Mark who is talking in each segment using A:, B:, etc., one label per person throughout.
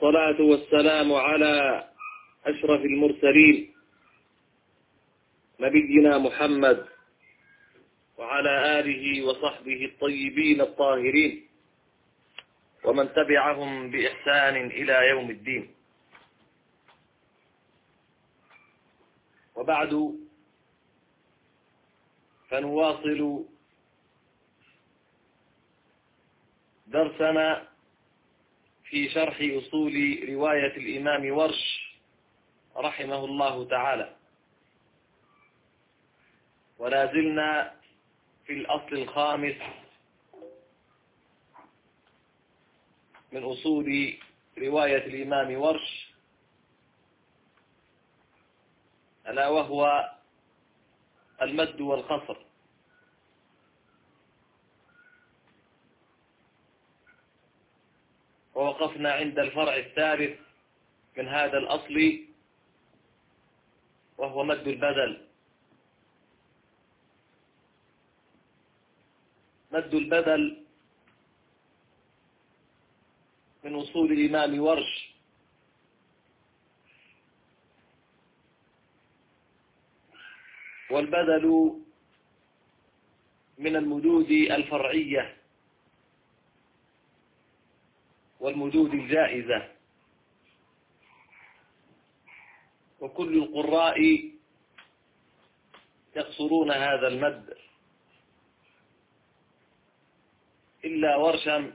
A: والصلاة والسلام على أشرف المرسلين نبينا محمد وعلى آله وصحبه الطيبين الطاهرين ومن تبعهم بإحسان إلى يوم الدين. وبعد، فنواصل درسنا في شرح أصول رواية الإمام ورش رحمه الله تعالى، ولا زلنا في الأصل الخامس من أصول رواية الإمام ورش، ألا وهو المد والقصر. ووقفنا عند الفرع الثالث من هذا الأصل، وهو مد البدل. مد البدل من أصول الإمام ورش، والبدل من المدود الفرعية والمدود الجائزة، وكل القراء يقصرون هذا المد إلا ورشا،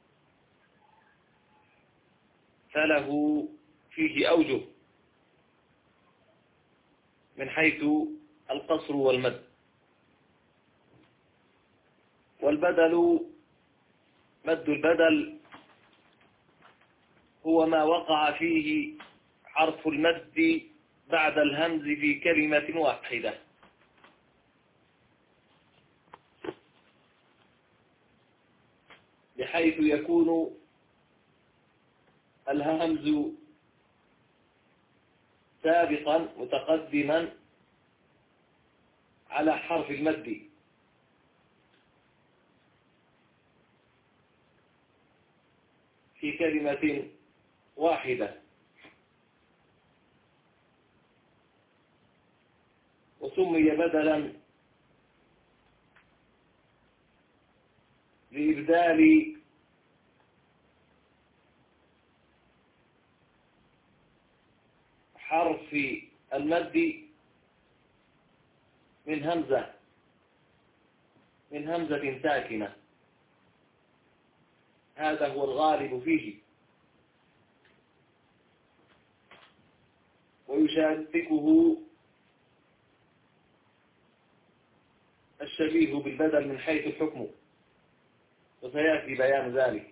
A: فله فيه أوجه من حيث القصر والمد. والبدل، مد البدل هو ما وقع فيه حرف المد بعد الهمز في كلمة واحدة، بحيث يكون الهمز سابقا متقدما على حرف المد، في كلمة واحدة، وسمي بدلا لإبدال حرف المد من همزة ساكنة. هذا هو الغالب فيه، ويشاركه الشبيه بالبدل من حيث الحكم، وسيأتي بيان ذلك.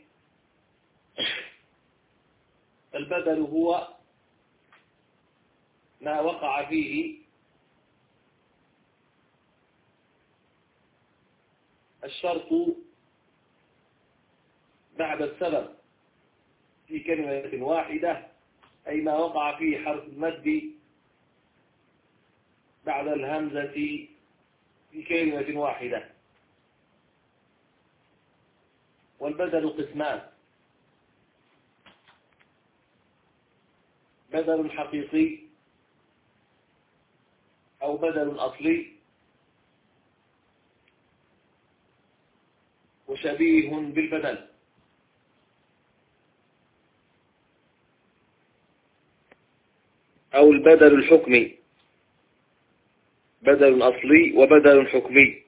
A: البدل هو ما وقع فيه الشرط بعد السبب في كلمة واحدة، أي ما وقع فيه حرف المد بعد الهمزة في كلمة واحدة. والبدل قسمان: بدل حقيقي أو بدل أصلي، وشبيه بالبدل. أو البدل الحكمي، بدل أصلي وبدل حكمي.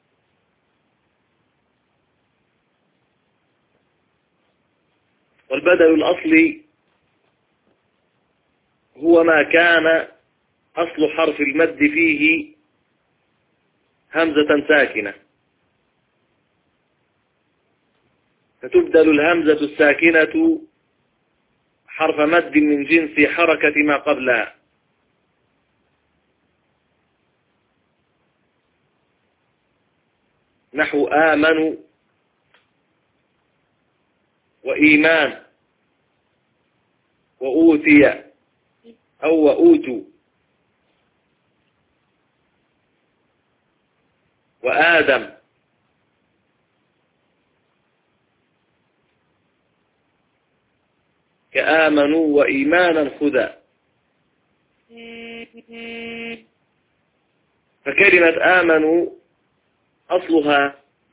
A: والبدل الأصلي هو ما كان أصل حرف المد فيه همزة ساكنة، فتبدل الهمزة الساكنة حرف مد من جنس حركة ما قبلها، نحو آمنوا وإيمان وأوتي أو وأوتوا وآدم. كآمنوا وإيمانا خذا. فكلمة آمنوا أصلها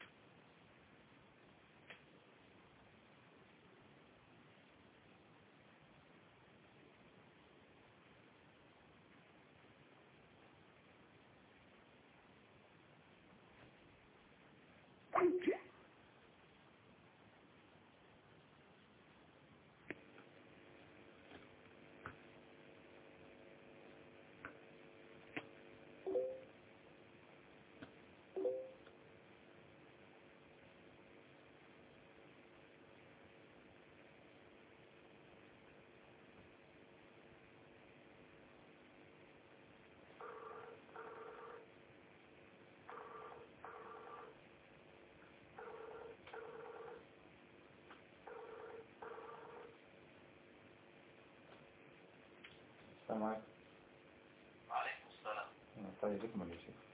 B: سامعك.
A: عليكم السلام.
B: طيب اكمل يا شيخ.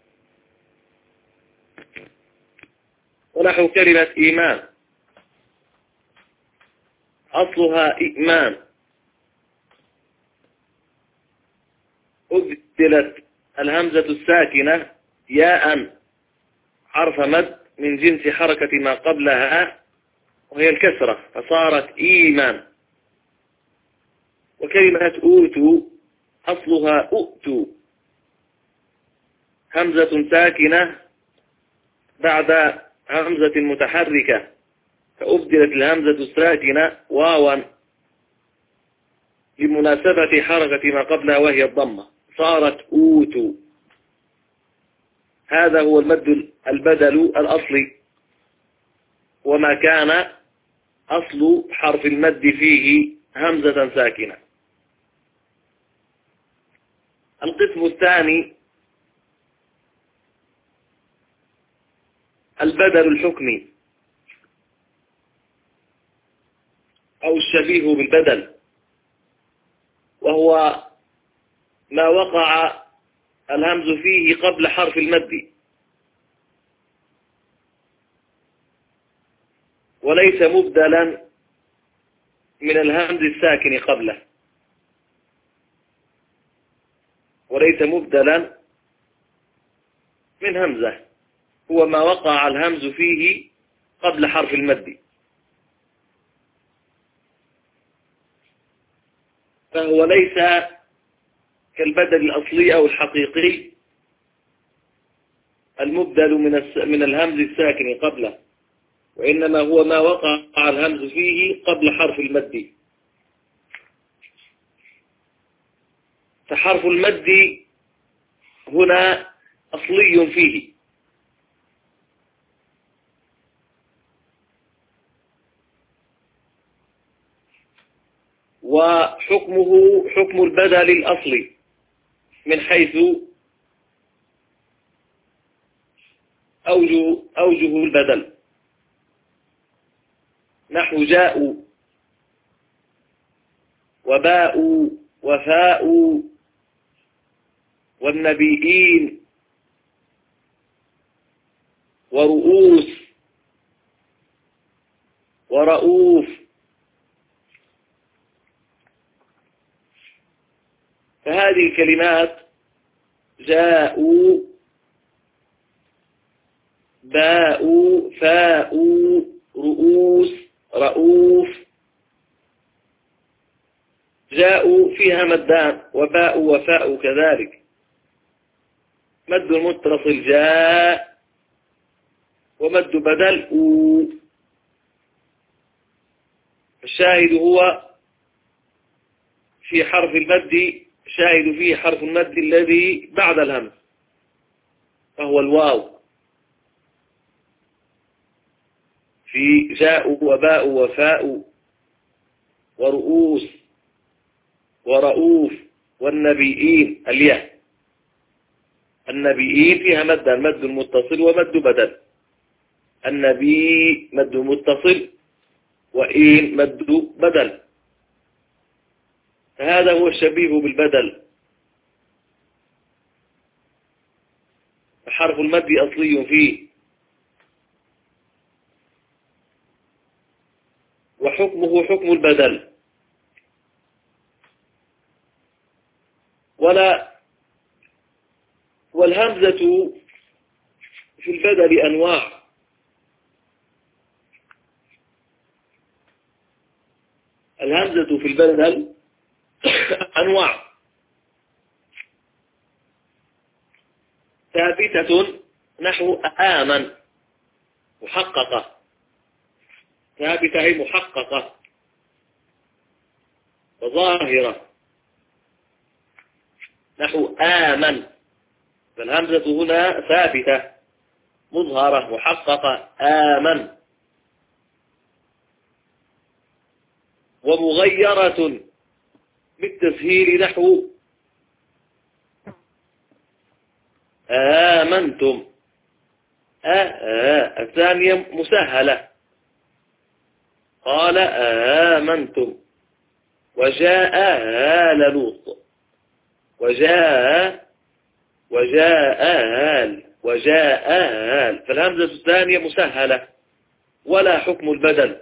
A: ونحو كلمة إيمان أصلها إيمان، أبدلت الهمزة الساكنة ياء حرف مد من جنس حركة ما قبلها وهي الكسرة فصارت إيمان. وكلمة أوتوا أصلها أؤتوا، همزة ساكنة بعد همزة متحركة فأبدلت الهمزة الساكنة واوا لمناسبة حركة ما قبلها وهي الضمة صارت أوتوا. هذا هو المد البدل الأصلي، وما كان أصل حرف المد فيه همزة ساكنة. القسم الثاني البدل الحكمي أو الشبيه بالبدل، وهو ما وقع الهمز فيه قبل حرف المد وليس مبدلا من الهمز الساكن قبله، وليس مبدلا من همزة، هو ما وقع الهمز فيه قبل حرف المد، فهو ليس كالبدل الأصلي أو الحقيقي المبدل من الهمز الساكن قبله، وإنما هو ما وقع الهمز فيه قبل حرف المد. فحرف المد هنا أصلي فيه، وحكمه حكم البدل الأصلي من حيث أوجه البدل، نحو جاءوا وباءوا وفاءوا والنبيين ورؤوس ورؤوف. فهذه الكلمات جاءوا باءوا فاءوا رؤوس رؤوف، جاءوا فيها مدان وباءوا وفاءوا كذلك، مد متصل جاء ومد بدل أو. الشاهد هو في حرف المد، شاهد فيه حرف المد الذي بعد الهمز فهو الواو، في جاءوا وباءوا وفاءوا ورؤوس ورؤوف والنبيين الياء. النبيين فيها مدان، مد متصل ومد بدل، النبي مد متصل وإين مد بدل، فهذا هو الشبيه بالبدل. حرف المد أصلي فيه، وحكمه حكم البدل والهمزة في البدل أنواع. الهمزة في البدل أنواع ثابتة نحو آمن محققة، ثابتة أي محققة وظاهرة نحو آمن، فالهمزة هنا ثابتة مظهرة محققة آمن. ومغيرة بالتسهيل نحو آمنتم. الثانية مسهلة قال آمنتم. وجاء آل لوط، وجاء آل، فالهمزة الثانية مسهلة ولا حكم البدل.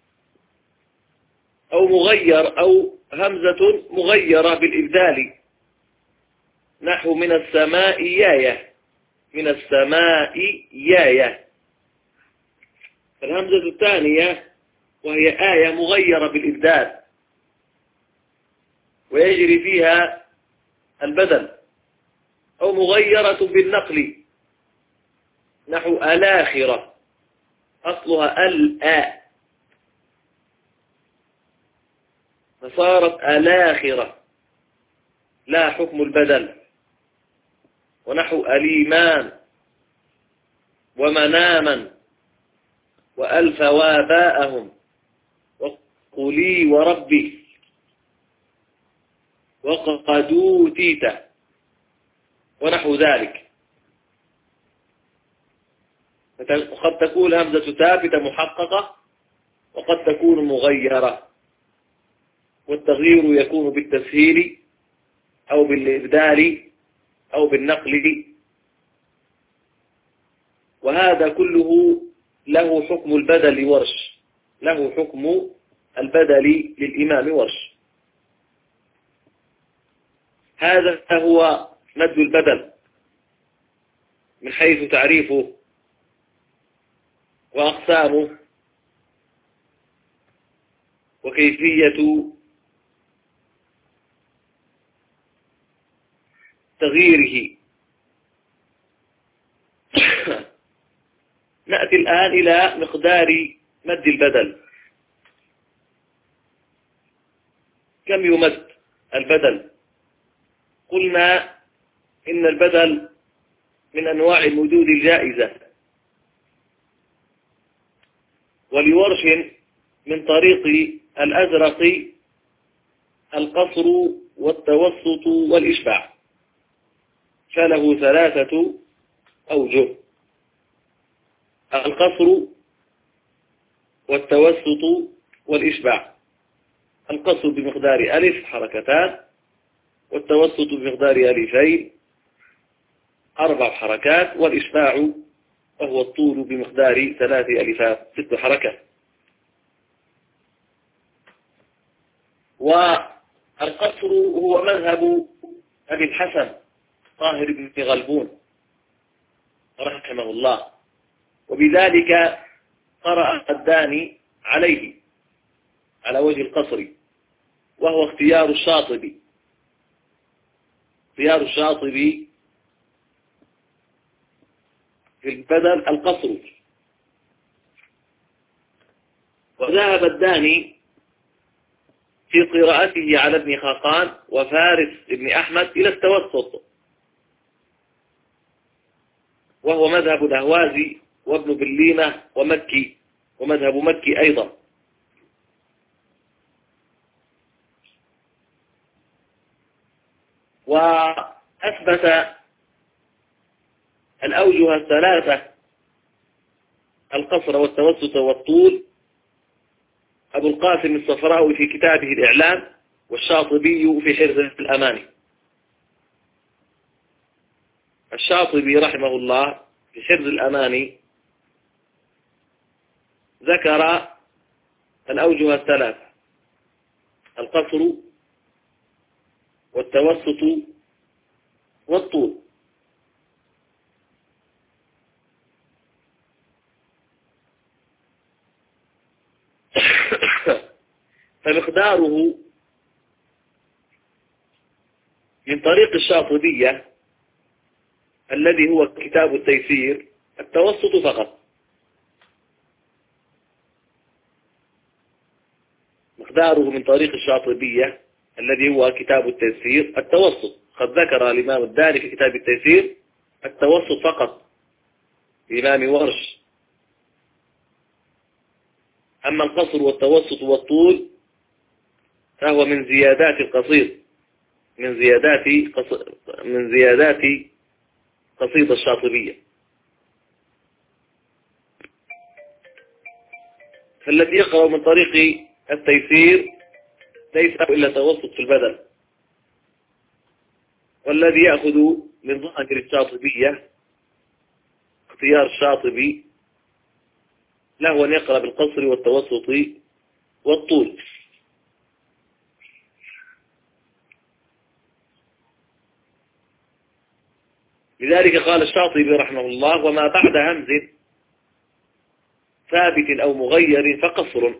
A: أو مغير، أو همزة مغيرة بالإبدال نحو من السماء ياية، من السماء ياية، فالهمزة الثانية وهي آية مغيرة بالإبدال ويجري فيها البدل. أو مغيرة بالنقل نحو الآخرة، أصلها الآ فصارت الآخرة لا حكم البدل. ونحو الإيمان ومناما وألف واباءهم وقلي وربي وقد أوتيت ونحو ذلك. وقد تكون همزة ثابتة محققة وقد تكون مغيرة، والتغيير يكون بالتسهيل أو بالإبدال أو بالنقل، وهذا كله له حكم البدل ورش، له حكم البدل للإمام ورش. هذا هو مد البدل من حيث تعريفه وأقسامه وكيفية تغييره. نأتي الآن إلى مقدار مد البدل. كم يمد البدل؟ قلنا إن البدل من أنواع المدود الجائزة، ولورش من طريق الأزرق القصر والتوسط والإشباع، فله ثلاثة أوجه: القصر والتوسط والإشباع. القصر بمقدار ألف حركتان، والتوسط بمقدار ألفين 4 حركات، والإشباع وهو الطول بمقدار 3 ألفات 6 حركات. والقصر هو مذهب أبي الحسن طاهر بن غلبون رحمه الله، وبذلك قرأ الداني عليه على وجه القصر، وهو اختيار الشاطبي. اختيار الشاطبي في البدل القصر. وذهب الداني في قراءته على ابن خاقان وفارس ابن أحمد إلى التوسط، وهو مذهب الأهوازي وابن بليمة ومكي، ومذهب مكي أيضا. وأثبت الأوجه الثلاثة القصر والتوسط والطول أبو القاسم الصفراوي في كتابه الإعلام، والشاطبي في حرز الأماني. الشاطبي رحمه الله في حرز الأماني ذكر الأوجه الثلاثة: القصر والتوسط والطول. فمقداره من طريق الشاطبية الذي هو كتاب التيسير التوسط فقط. مقداره من طريق الشاطبية الذي هو كتاب التيسير التوسط. قد ذكر الإمام الداني في كتاب التيسير التوسط فقط الإمام ورش. أما القصر والتوسط والطول فهو من زيادات القصيد، من زيادات قصيدة الشاطبية. فالذي يقرأ من طريق التيسير ليس إلا توسط في البدل، والذي يأخذ من ظاهر الشاطبية اختيار الشاطبي له أن يقرأ بالقصر والتوسط والطول. لذلك قال الشاطبي رحمه الله: وما بعد همز ثابت أو مغير فقصر.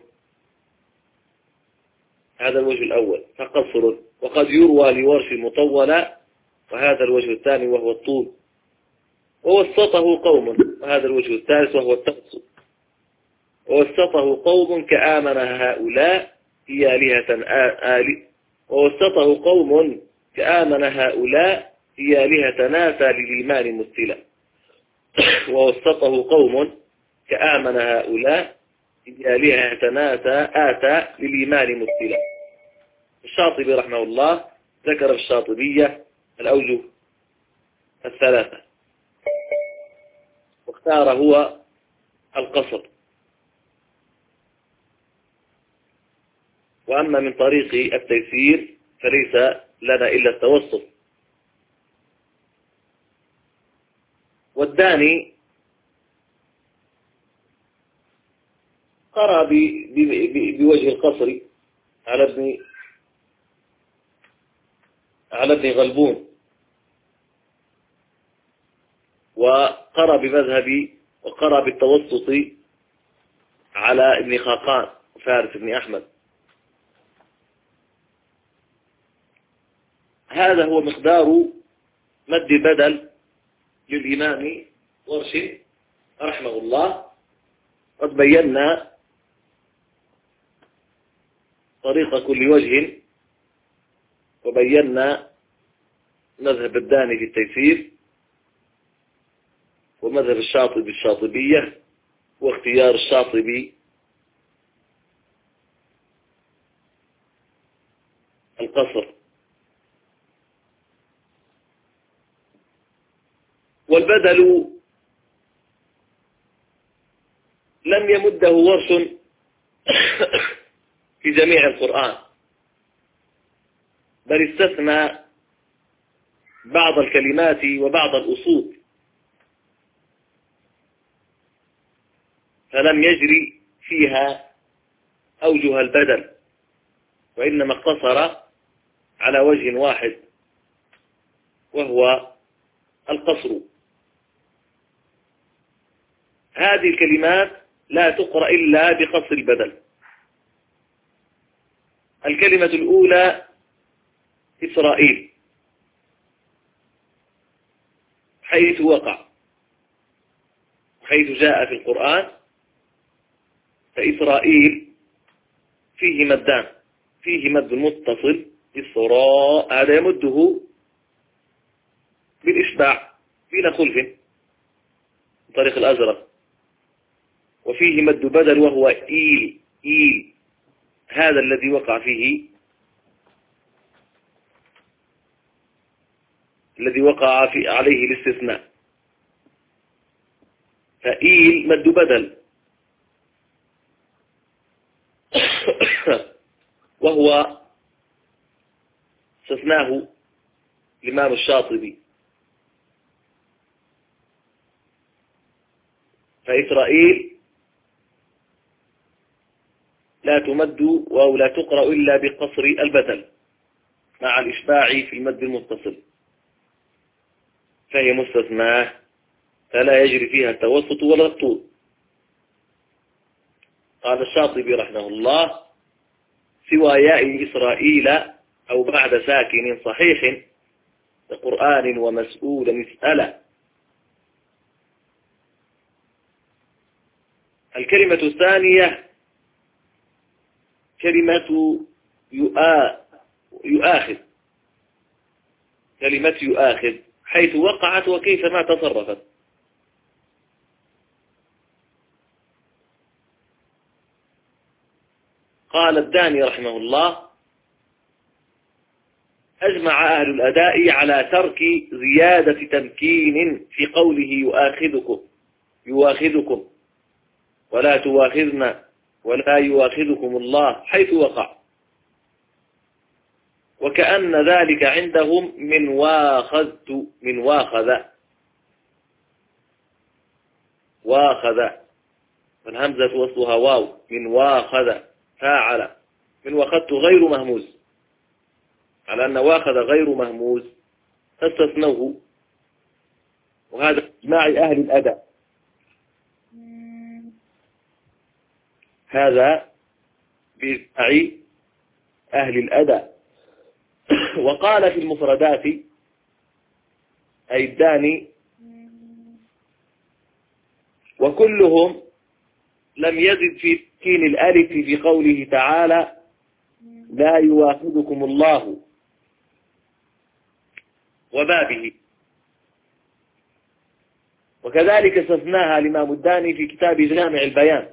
A: هذا الوجه الأول فقصر. وقد يروى لورش مطولة، وهذا الوجه الثاني وهو الطول. ووسطه قوم، وهذا الوجه الثالث وهو التوسط. ووسطه قوم كآمن هؤلاء هي آلهة ووسطه قوم كآمن هؤلاء هي آلهة ناسا للإيمان مستلا. ووسطه قوم كآمن هؤلاء هي آلهة ناسا آتى للإيمان مستلا. الشاطبي رحمه الله ذكر في الشاطبية الأوجه الثلاثة، واختار هو القصر. وأما من طريق التيسير فليس لنا إلا التوسط. والداني قرأ بوجه القصر على ابن غلبون، وقرأ بمذهبي، وقرأ بالتوسط على ابن خاقان فارس بن أحمد. هذا هو مقدار مد بدل للإمام ورش رحمه الله. قد بينا طريق كل وجه، وبينا مذهب الداني في التيسير، ومذهب الشاطبي الشاطبية، واختيار الشاطبي القصر. والبدل لم يمده ورش في جميع القرآن، بل استثنى بعض الكلمات وبعض الأصول، فلم يجري فيها أوجه البدل، وإنما اقتصر على وجه واحد وهو القصر. هذه الكلمات لا تقرأ إلا بقصر البدل. الكلمة الأولى إسرائيل، حيث وقع، حيث جاء في القرآن. فإسرائيل فيه مدان، فيه مد متصل إسراء، هذا يمده بالإشباع بلا خلف طريق الأزرق. وفيه مد بدل وهو إيل، إيل، هذا الذي وقع فيه، الذي وقع عليه الاستثناء. فإيل مد بدل وهو استثناه الإمام الشاطبي. فإسرائيل لا تمد أو لا تقرأ إلا بقصر البدل مع الإشباع في المد المتصل. فهي مستثناة فلا يجري فيها التوسط ولا الطول. قال الشاطبي رحمه الله: سوى ياء إسرائيل أو بعد ساكن صحيح كقرآن ومسؤول مسألة. الكلمة الثانية كلمة يؤاخذ، كلمة يؤاخذ حيث وقعت وكيفما تصرفت. قال الداني رحمه الله: أجمع أهل الأداء على ترك زيادة تمكين في قوله يؤاخذكم ولا تؤاخذنا ولا يؤاخذكم الله حيث وقع، وكأن ذلك عندهم من واخذ والهمزة وصلها واو، من واخذ فاعل، من واخذت غير مهموز، على أن واخذ غير مهموز فاستثنوه، وهذا إجماع أهل الأداء. هذا بإجماع أهل الأداء. وقال في المفردات أي الداني: وكلهم لم يزد في تسكين الألف في قوله تعالى: لا يؤاخذكم الله وبابه. وكذلك استثناها الإمام الداني في كتاب جامع البيان،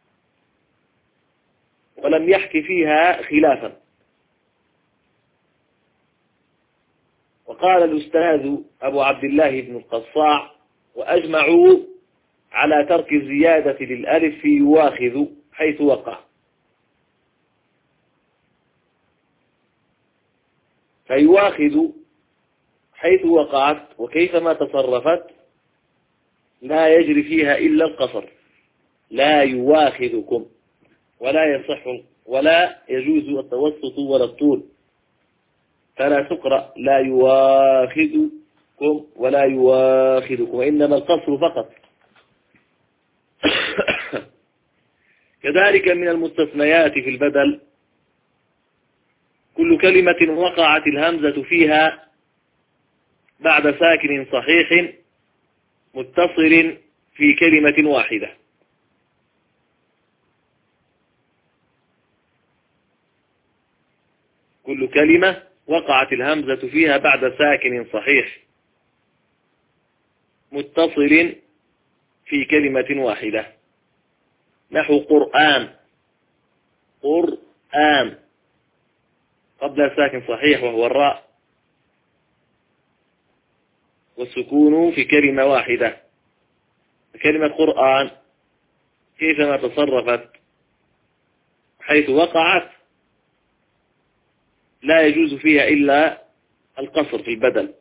A: ولم يحكي فيها خلافا. وقال الأستاذ أبو عبد الله بن القصاع: وأجمعوا على ترك الزيادة للألف في يواخذ حيث وقع. فيواخذ حيث وقعت وكيفما تصرفت لا يجري فيها إلا القصر، لا يواخذكم، ولا يصح ولا يجوز التوسط ولا الطول، فلا تقرأ لا يواخذكم ولا يواخذكم، وإنما القصر فقط. كذلك من المستثنيات في البدل كل كلمة وقعت الهمزة فيها بعد ساكن صحيح متصل في كلمة واحدة. كل كلمة وقعت الهمزة فيها بعد ساكن صحيح متصل في كلمة واحدة، نحو قرآن، قرآن قبل ساكن صحيح وهو الراء، والسكون في كلمة واحدة. كلمة قرآن كيفما تصرفت حيث وقعت لا يجوز فيها إلا القصر في البدل،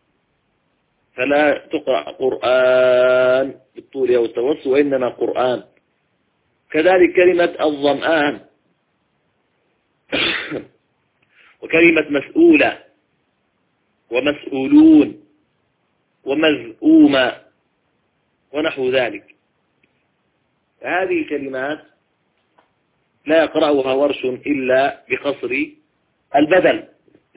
A: فلا تقرأ قرآن بالطول أو التوسط، وإنما قرآن. كذلك كلمة الظمآن وكلمة مسؤولة ومسؤولون ومزؤومة ونحو ذلك. هذه الكلمات لا يقرأها ورش إلا بقصر البدل.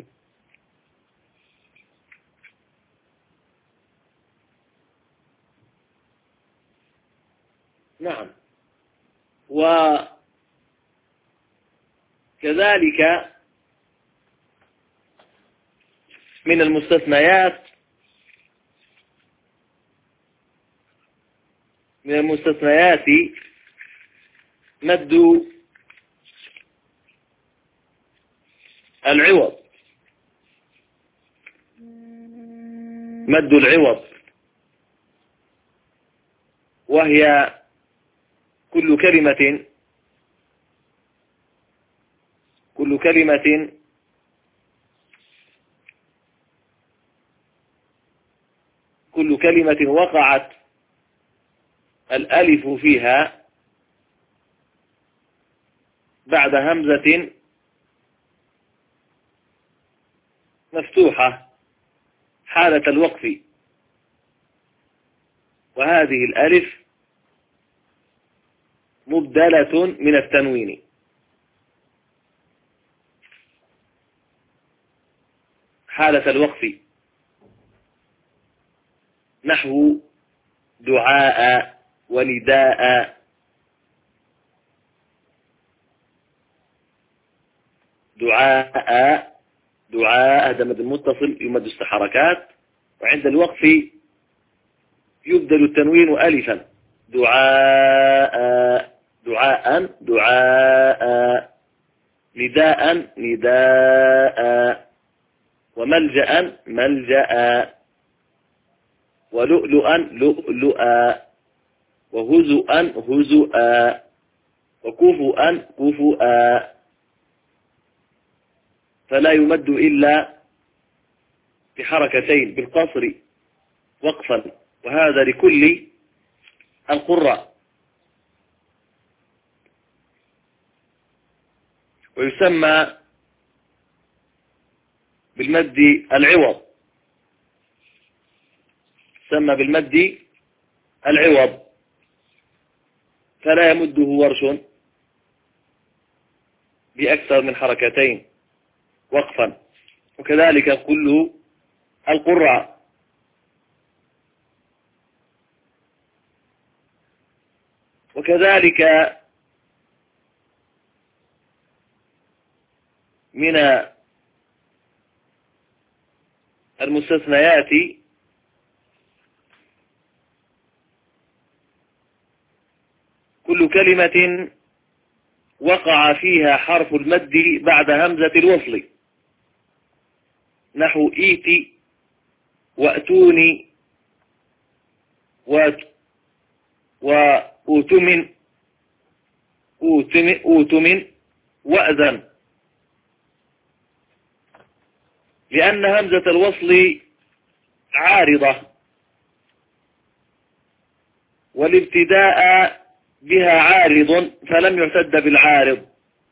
A: نعم. وكذلك من المستثنيات مد العوض، مد العوض، وهي كل كلمة وقعت الألف فيها بعد همزة مفتوحة حالة الوقف وهذه الألف مبدلة من التنوين. حالة الوقف نحو دعاء ونداء. دعاء هذا مد متصل يمد 6 حركات، وعند الوقف يبدل التنوين ألفا. دعاء نداء وملجأ ملجأ ولؤلؤا لؤلؤا وهزؤا هزؤا وكفؤا كفؤا، فلا يمد إلا بحركتين بالقصر وقفا، وهذا لكل القراء. ويسمى بالمد العوض، يسمى بالمد العوض، فلا يمده ورش بأكثر من حركتين وقفا، وكذلك كل القراء. وكذلك من المستثنيات كل كلمة وقع فيها حرف المد بعد همزة الوصل، نحو إيتي وأتوني وأوتمن وأذن، لأن همزة الوصل عارضة، والابتداء بها عارض فلم يعتد بالعارض،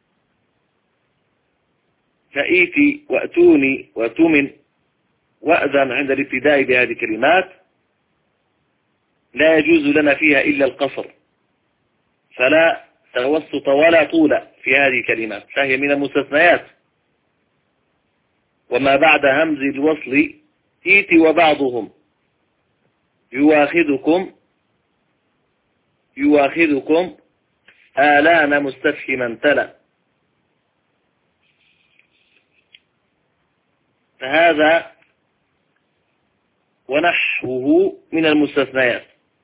A: فإيتي وأتوني وأتمن وأذن عند الابتداء بهذه الكلمات لا يجوز لنا فيها إلا القصر، فلا توسط ولا طول في هذه الكلمات، فهي من المستثنيات. وما بعد همز الوصل إيتي وبعضهم يواخذكم آلان مستفهما تلا، فهذا ونحوه من المستثنيات.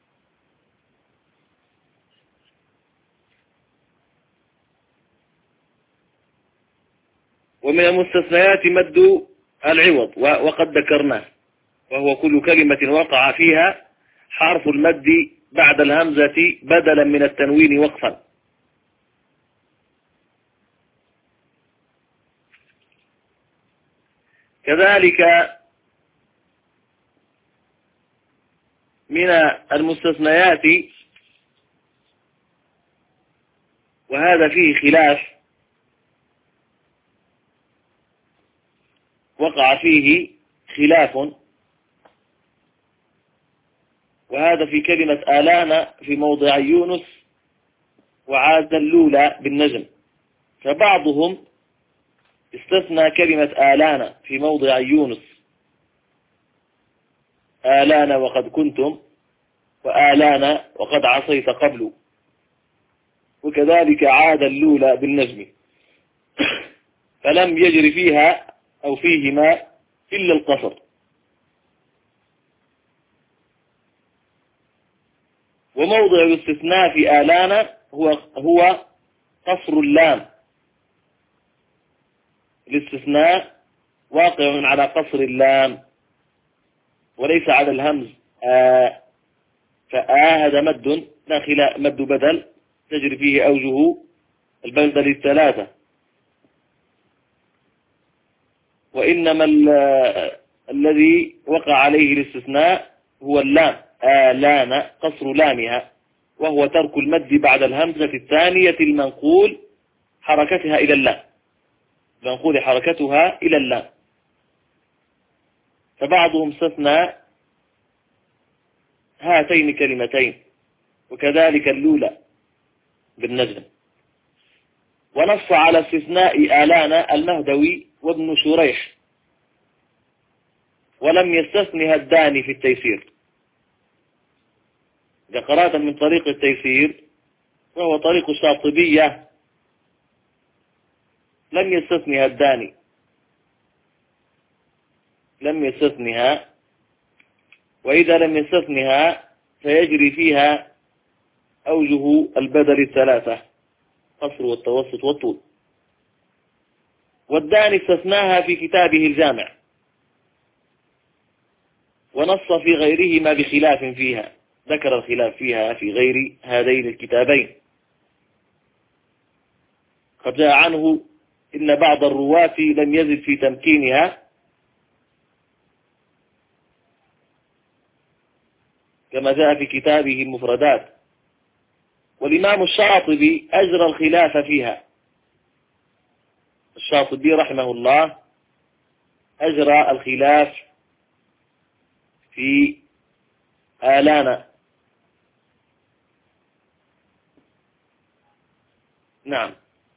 A: ومن المستثنيات مد العوض، وقد ذكرناه، وهو كل كلمة وقع فيها حرف المد بعد الهمزة بدلا من التنوين وقفا. كذلك من المستثنيات، وهذا فيه خلاف، وقع فيه خلاف، وهذا في كلمة آلان في موضع يونس وعاد اللولى بالنجم، فبعضهم استثنى كلمة آلان في موضع يونس، آلان وقد كنتم، وآلان وقد عصيت قبل، وكذلك عاد اللولى بالنجم، فلم يجري فيها أو فيهما إلا القصر. وموضع الاستثناء في آلان هو قصر اللام، الاستثناء واقع على قصر اللام وليس على الهمز. هذا مد داخل مد بدل تجري فيه أوجه البدل الثلاثة، وإنما الذي وقع عليه الاستثناء هو اللام، آلان قصر لامها، وهو ترك المد بعد الهمزة الثانية المنقول حركتها إلى اللام، منقول حركتها إلى اللام. فبعضهم استثنى هاتين كلمتين، وكذلك اللولى بالنجم. ونص على استثناء آلان المهدوي وابن شريح، ولم يستثنها الداني في التيسير. إذا قرأت من طريق التيسير وهو طريق الشاطبية لم يستثنها الداني، لم يستثنها، وإذا لم يستثنها فيجري فيها أوجه البدل الثلاثة: قصر والتوسط والطول. والداني استثناها في كتابه الجامع، ونص في غيرهما بخلاف فيها، ذكر الخلاف فيها في غير هذين الكتابين. قد جاء عنه إن بعض الرواة لم يزد في تمكينها، كما جاء في كتابه المفردات. والإمام الشاطبي أجرى الخلاف فيها، الشاطبي رحمه الله أجرى الخلاف في آلان. نعم.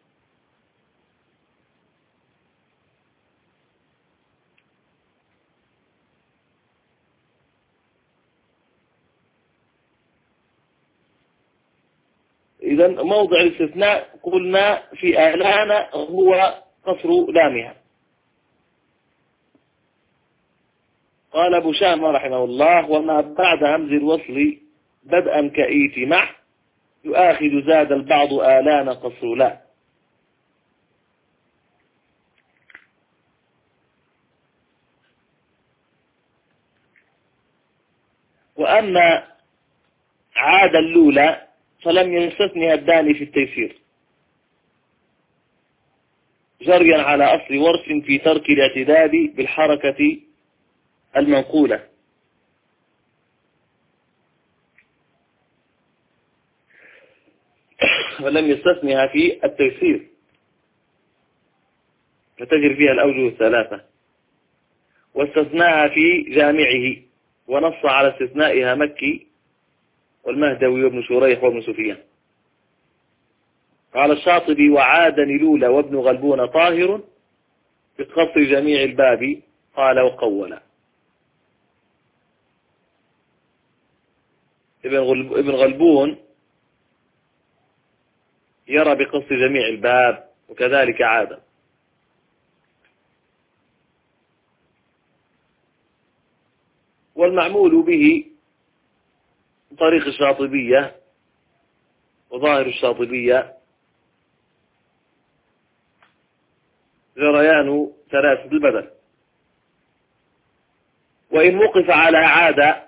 A: إذا موضع الاستثناء قلنا في آلان هو قصر لامها. قال أبو شامة رحمه الله: وما بعد همز الوصل بدءا كإيت مع يؤاخذ زاد البعض آلان قصر لا. وأما عاد اللولى فلم يستثنها الداني في التيسير، جريا على أصل ورش في ترك الاعتداد بالحركة المنقولة. ولم يستثنها في التيسير فتجري فيها الأوجه الثلاثة. واستثناها في جامعه، ونص على استثنائها مكي والمهدوي وابن شريح وابن سفيان. قال الشاطبي: وعادني لولى وابن غلبون طاهر بقصر جميع الباب. قال: وقولا. ابن غلبون يرى بقصر جميع الباب، وكذلك عاد. والمعمول به طريق الشاطبية وظاهر الشاطبية جريان ثلاثة البدل. وإن وقف على عاد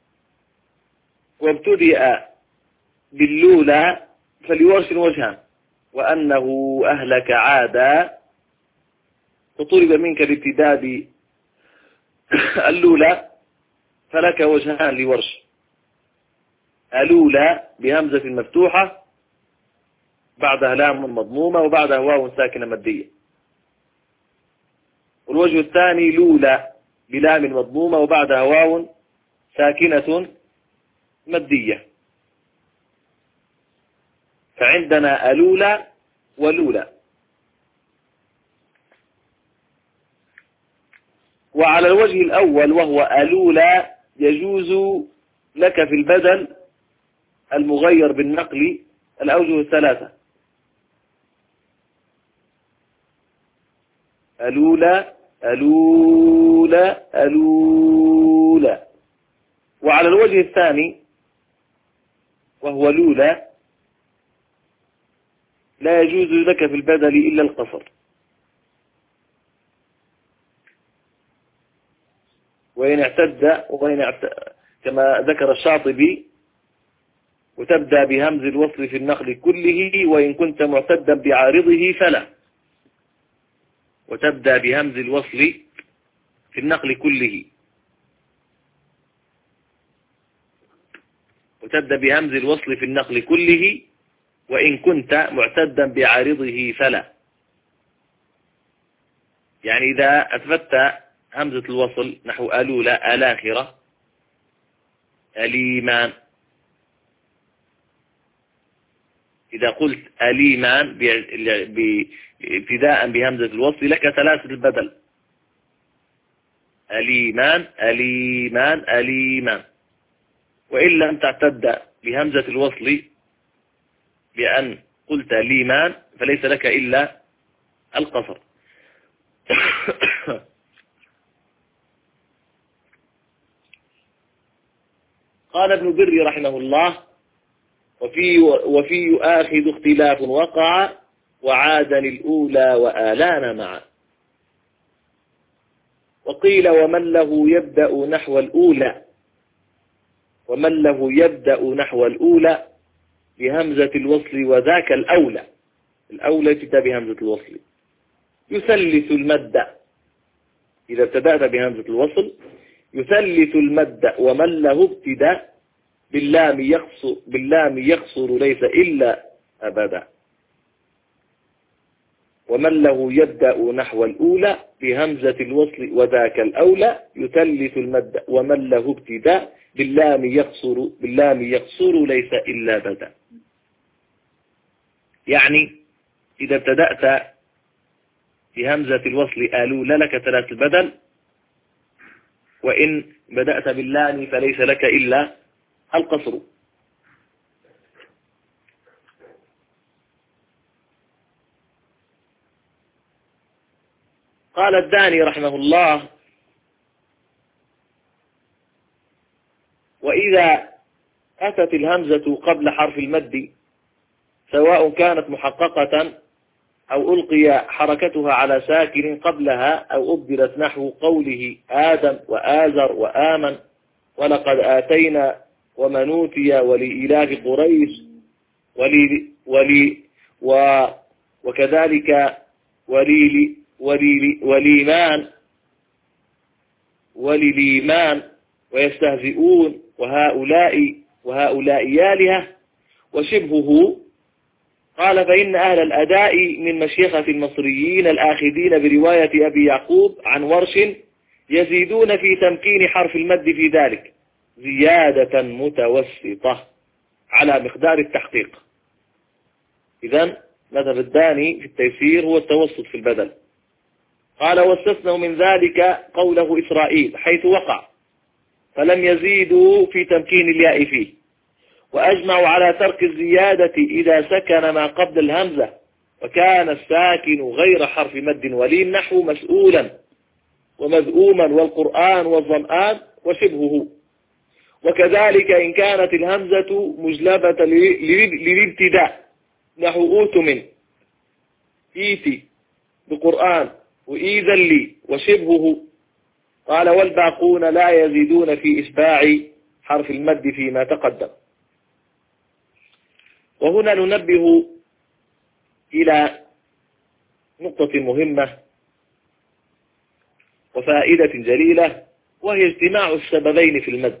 A: وابتدأ باللولى فليورش وجهان: وأنه أهلك عادا، وطلب منك الابتداء اللولى فلك وجهان لورش: ألولى بهمزة مفتوحة بعدها لام مضمومة وبعدها واو ساكنة مادية. والوجه الثاني لولى بلام مضمومة وبعدها واو ساكنة مادية. فعندنا ألولى ولولى. وعلى الوجه الأول وهو ألولى يجوز لك في البدل المغير بالنقل الأوجه الثلاثة: ألولى ألولى ألولى. وعلى الوجه الثاني وهو لولى لا يجوز لك في البدل إلا القصر. وإن اعتد كما ذكر الشاطبي: وتبدأ بهمز الوصل في النقل كله وإن كنت معتدا بعارضه فلا. وتبدأ بهمز الوصل في النقل كله، وتبدأ بهمز الوصل في النقل كله وإن كنت معتدا بعارضه فلا. يعني إذا أثبت همزة الوصل نحو ألولى الآخرة أليمان. إذا قلت أليمان ابتداء بهمزة الوصل لك ثلاثة البدل: أليمان أليمان أليمان. وإن لم تعتد بهمزة الوصل بأن قلت ليمان فليس لك إلا القصر. قال ابن بري رحمه الله: وفي يؤاخذ اختلاف وقع وعادني الأولى وآلان معا. وقيل ومن له يبدأ نحو الأولى، ومن له يبدأ نحو الأولى بهمزة الوصل وذاك الأولى. الأولى ابتدأ بهمزة الوصل، يثلث المد. إذا ابتدأت بهمزة الوصل يثلث المد. ومن له ابتداء باللام يقصر ليس إلا أبدا. ومن له يبدأ نحو الأولى بهمزة الوصل وذاك الأولى يثلث المد. ومن له ابتداء باللام يقصر ليس إلا بدا. يعني إذا ابتدأت بهمزة الوصل آلولى لك ثلاث البدل، وإن بدأت باللام فليس لك إلا القصر. قال الداني رحمه الله: وإذا أتت الهمزة قبل حرف المد سواء كانت محققة أو ألقي حركتها على ساكن قبلها أو أبدلت نحو قوله آدم وآزر وآمن ولقد آتينا ومنوتي ولإلاف قريش وكذلك ولليمان ويستهزئون وهؤلاء يالهة وشبهه. قال: فإن أهل الأداء من مشيخة المصريين الآخذين برواية أبي يعقوب عن ورش يزيدون في تمكين حرف المد في ذلك زيادة متوسطة على مقدار التحقيق. إذن مذهب الداني في التيسير هو التوسط في البدل. قال: واستثنوا من ذلك قوله إسرائيل حيث وقع فلم يزيدوا في تمكين الياء فيه، وأجمعوا على ترك الزيادة إذا سكن ما قبل الهمزة وكان الساكن غير حرف مد ولين نحو مسؤولا ومذؤوما والقرآن والظمآن وشبهه. وكذلك إن كانت الهمزة مجلبة للابتداء نحو أوت من إيتي بقرآن وإيذا لي وشبهه. قال: والباقون لا يزيدون في إشباع حرف المد فيما تقدم. وهنا ننبه إلى نقطة مهمة وفائدة جليلة، وهي اجتماع السببين في المد.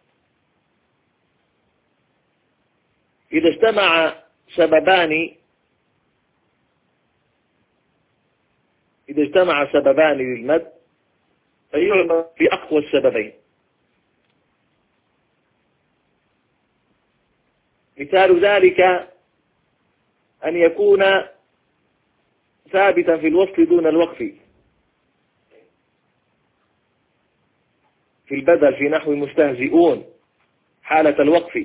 A: إذا اجتمع سببان للمد فيعمل بأقوى السببين. مثال ذلك أن يكون ثابتا في الوصل دون الوقف في البدل في نحو مستهزئون حالة الوقف.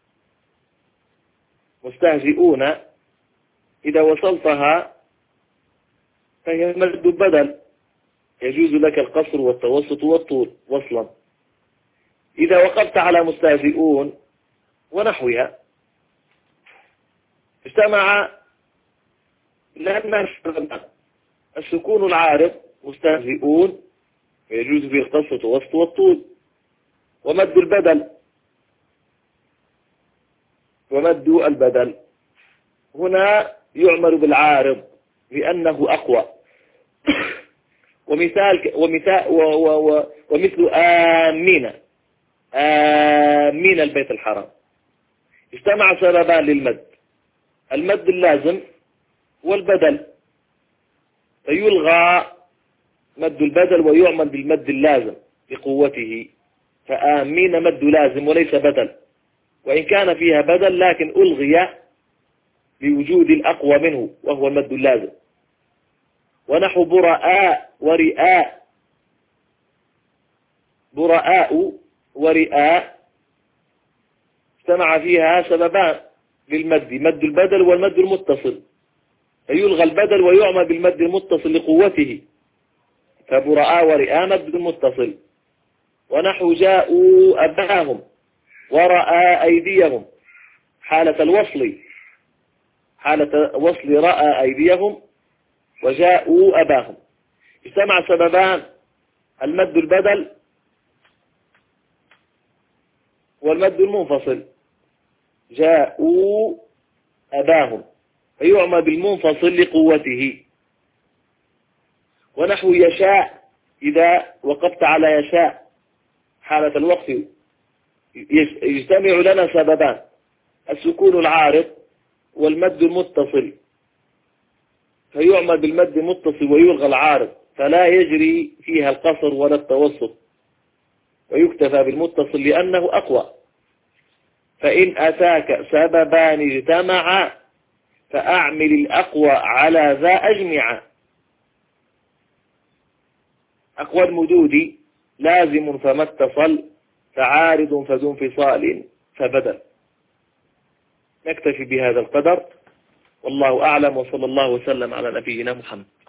A: مستهزئون إذا وصلتها فهي مد البدل، يجوز لك القصر والتوسط والطول وصلا. إذا وقفت على مستهزئون ونحوها اجتمع لأن السكون العارض مستهزئون يجوز فيه القصر والتوسط والطول، ومد البدل هنا يعمل بالعارض لأنه أقوى. ومثل آمين البيت الحرام اجتمع سببان للمد: المد اللازم والبدل، فيلغى مد البدل ويعمل بالمد اللازم لقوته فآمين مد لازم وليس بدل، وإن كان فيها بدل لكن ألغي لوجود الأقوى منه وهو المد اللازم. ونحو براء ورئاء، براء ورئاء اجتمع فيها سببان للمد، مد البدل والمد المتصل، فيلغى البدل ويعمى بالمد المتصل لقوته، فبراء ورئاء مد المتصل. ونحو جاءوا أباهم ورأى أيديهم، حالة الوصل، حالة وصل رأى أيديهم وجاءوا أباهم، اجتمع سببان المد البدل والمد المنفصل، جاءوا أباهم فيعمى بالمنفصل لقوته. ونحو يشاء، إذا وقفت على يشاء حالة الوقف يجتمع لنا سببان، السكون العارض والمد المتصل، فيعمى بالمد المتصل ويلغى العارض، فلا يجري فيها القصر ولا التوسط، ويكتفى بالمتصل لأنه أقوى. فإن أتاك سببان اجتمعا فأعمل الأقوى على ذا أجمعا. أقوى المدود لازم فما اتصل، فعارض فذو انفصال فبدل. نكتفي بهذا القدر، والله أعلم، وصلى الله وسلم على نبينا محمد.